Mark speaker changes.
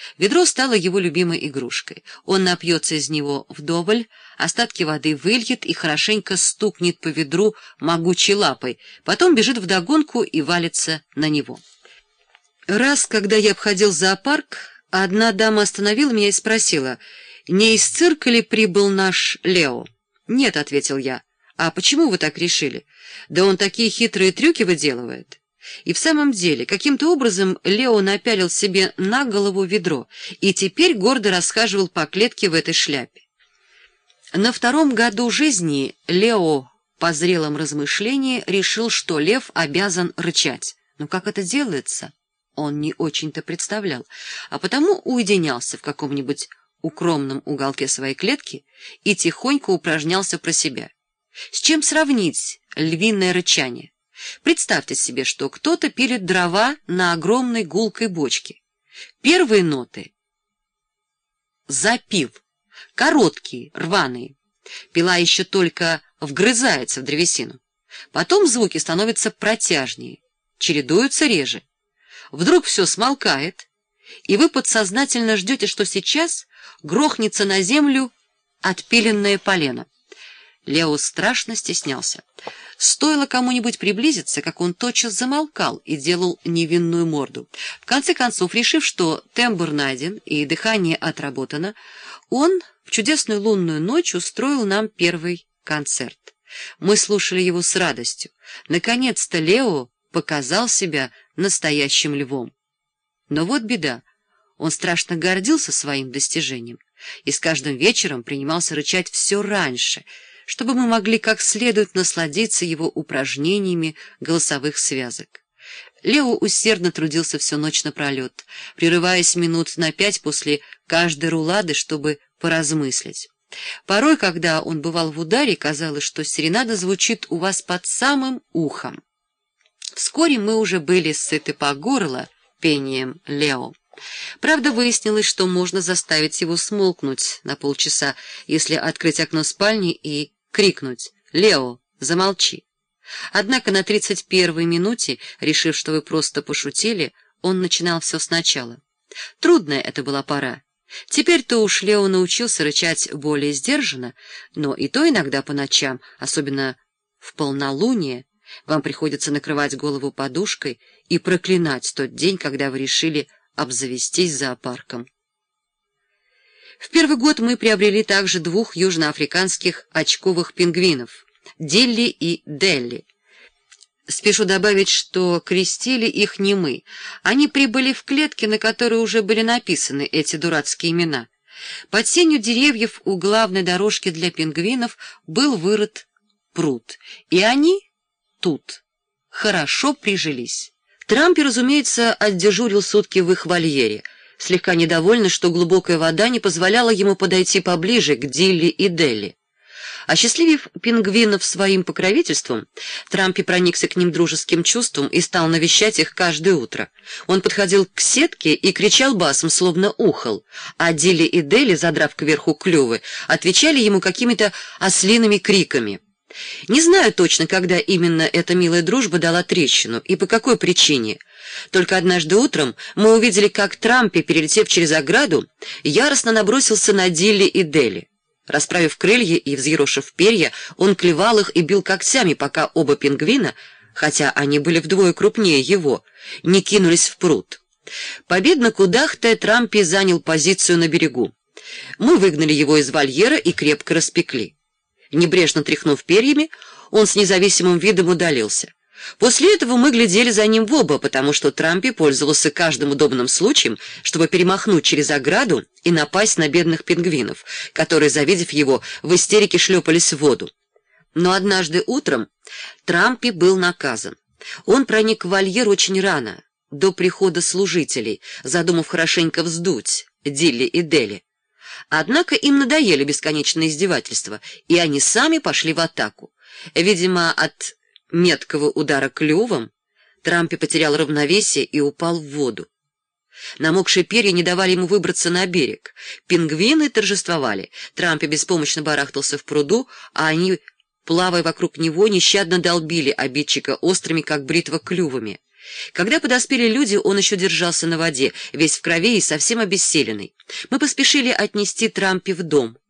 Speaker 1: Ведро стало его любимой игрушкой. Он напьется из него вдоволь, остатки воды выльет и хорошенько стукнет по ведру могучей лапой, потом бежит вдогонку и валится на него. Раз, когда я обходил зоопарк, одна дама остановила меня и спросила, не из цирка ли прибыл наш Лео? «Нет», — ответил я. «А почему вы так решили? Да он такие хитрые трюки выделывает». И в самом деле, каким-то образом Лео напялил себе на голову ведро и теперь гордо расхаживал по клетке в этой шляпе. На 2-м году жизни Лео по зрелом размышлении решил, что лев обязан рычать. Но как это делается, он не очень-то представлял, а потому уединялся в каком-нибудь укромном уголке своей клетки и тихонько упражнялся про себя. С чем сравнить львиное рычание? Представьте себе, что кто-то пилит дрова на огромной гулкой бочке. Первые ноты — запил, короткие, рваные. Пила еще только вгрызается в древесину. Потом звуки становятся протяжнее, чередуются реже. Вдруг все смолкает, и вы подсознательно ждете, что сейчас грохнется на землю отпиленное полено. Лео страшно стеснялся. Стоило кому-нибудь приблизиться, как он тотчас замолкал и делал невинную морду. В конце концов, решив, что тембр найден и дыхание отработано, он в чудесную лунную ночь устроил нам первый концерт. Мы слушали его с радостью. Наконец-то Лео показал себя настоящим львом. Но вот беда. Он страшно гордился своим достижением и с каждым вечером принимался рычать все раньше, чтобы мы могли как следует насладиться его упражнениями голосовых связок. Лео усердно трудился всю ночь напролет, прерываясь минут на 5 после каждой рулады, чтобы поразмыслить. Порой, когда он бывал в ударе, казалось, что серенада звучит у вас под самым ухом. Вскоре мы уже были сыты по горло пением Лео. Правда, выяснилось, что можно заставить его смолкнуть на полчаса, если открыть окно спальни и крикнуть «Лео, замолчи!». Однако на 31-й минуте, решив, что вы просто пошутили, он начинал все сначала. Трудная это была пора. Теперь-то уж Лео научился рычать более сдержанно, но и то иногда по ночам, особенно в полнолуние, вам приходится накрывать голову подушкой и проклинать тот день, когда вы решили обзавестись зоопарком. В первый год мы приобрели также 2 южноафриканских очковых пингвинов — Дилли и Делли. Спешу добавить, что крестили их не мы. Они прибыли в клетки, на которые уже были написаны эти дурацкие имена. Под сенью деревьев у главной дорожки для пингвинов был вырыт пруд, и они тут хорошо прижились. Трампи, разумеется, отдежурил сутки в их вольере, слегка недовольный, что глубокая вода не позволяла ему подойти поближе к Дилли и Делли. Осчастливив пингвинов своим покровительством, Трампи проникся к ним дружеским чувством и стал навещать их каждое утро. Он подходил к сетке и кричал басом, словно ухал, а Дилли и Делли, задрав кверху клювы, отвечали ему какими-то ослиными криками. Не знаю точно, когда именно эта милая дружба дала трещину и по какой причине. Только однажды утром мы увидели, как Трампи, перелетев через ограду, яростно набросился на Дилли и Делли. Расправив крылья и взъерошив перья, он клевал их и бил когтями, пока оба пингвина, хотя они были вдвое крупнее его, не кинулись в пруд. Победно кудахтая, Трампи занял позицию на берегу. Мы выгнали его из вольера и крепко распекли. Небрежно тряхнув перьями, он с независимым видом удалился. После этого мы глядели за ним в оба, потому что Трампи пользовался каждым удобным случаем, чтобы перемахнуть через ограду и напасть на бедных пингвинов, которые, завидев его, в истерике шлепались в воду. Но однажды утром Трампи был наказан. Он проник в вольер очень рано, до прихода служителей, задумав хорошенько вздуть Дилли и Делли. Однако им надоели бесконечные издевательства, и они сами пошли в атаку. Видимо, от меткого удара клювом Трампи потерял равновесие и упал в воду. Намокшие перья не давали ему выбраться на берег. Пингвины торжествовали. Трампи беспомощно барахтался в пруду, а они, плавая вокруг него, нещадно долбили обидчика острыми, как бритва, клювами. Когда подоспели люди, он еще держался на воде, весь в крови и совсем обессиленный. Мы поспешили отнести Трампи в дом.